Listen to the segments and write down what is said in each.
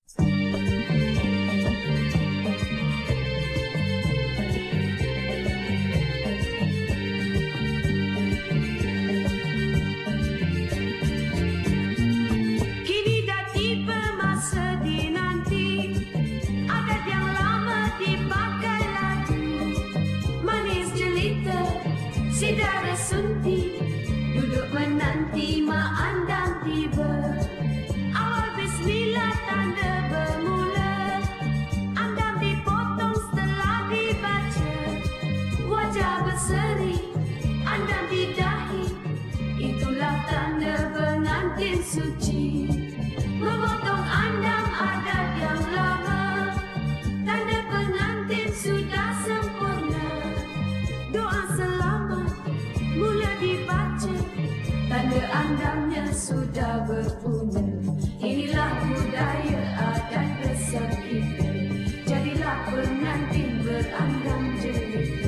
Kini dah tiba masa dinanti, adat yang lama dipakai lagi. Manis jelita, sidara sunti, duduk menanti mak andam tiba. Awal bismillah tanda bermula, andam dipotong setelah dibaca. Wajah berseri, andam di dahi, itulah tanda pengantin suci. Memotong andam adat yang lama, tanda pengantin sudah sempurna. Doa selamat mula dibaca, tanda andamnya sudah berpunya. Inilah budaya adat besar kita, jadilah pengantin berandam jelita.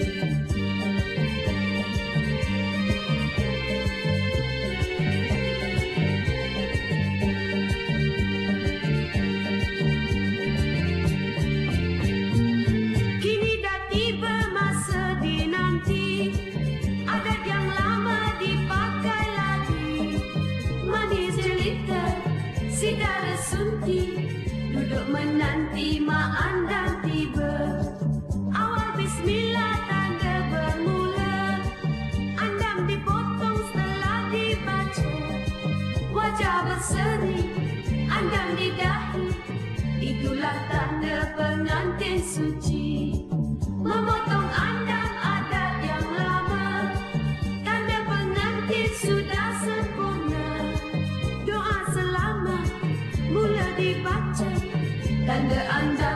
Kini dah tiba masa dinanti, adat yang lama dipakai lagi. Manis jelita, sidara sunti, duduk menanti mak andam tiba. Awal bismillah tanda bermula, andam dipotong setelah dibaca. Wajah berseri, andam di dahi, itulah tanda pengantin suci. Memotong andam adat yang lama, tanda pengantin sudah sempurna. Doa selamat mula dibaca, tanda andam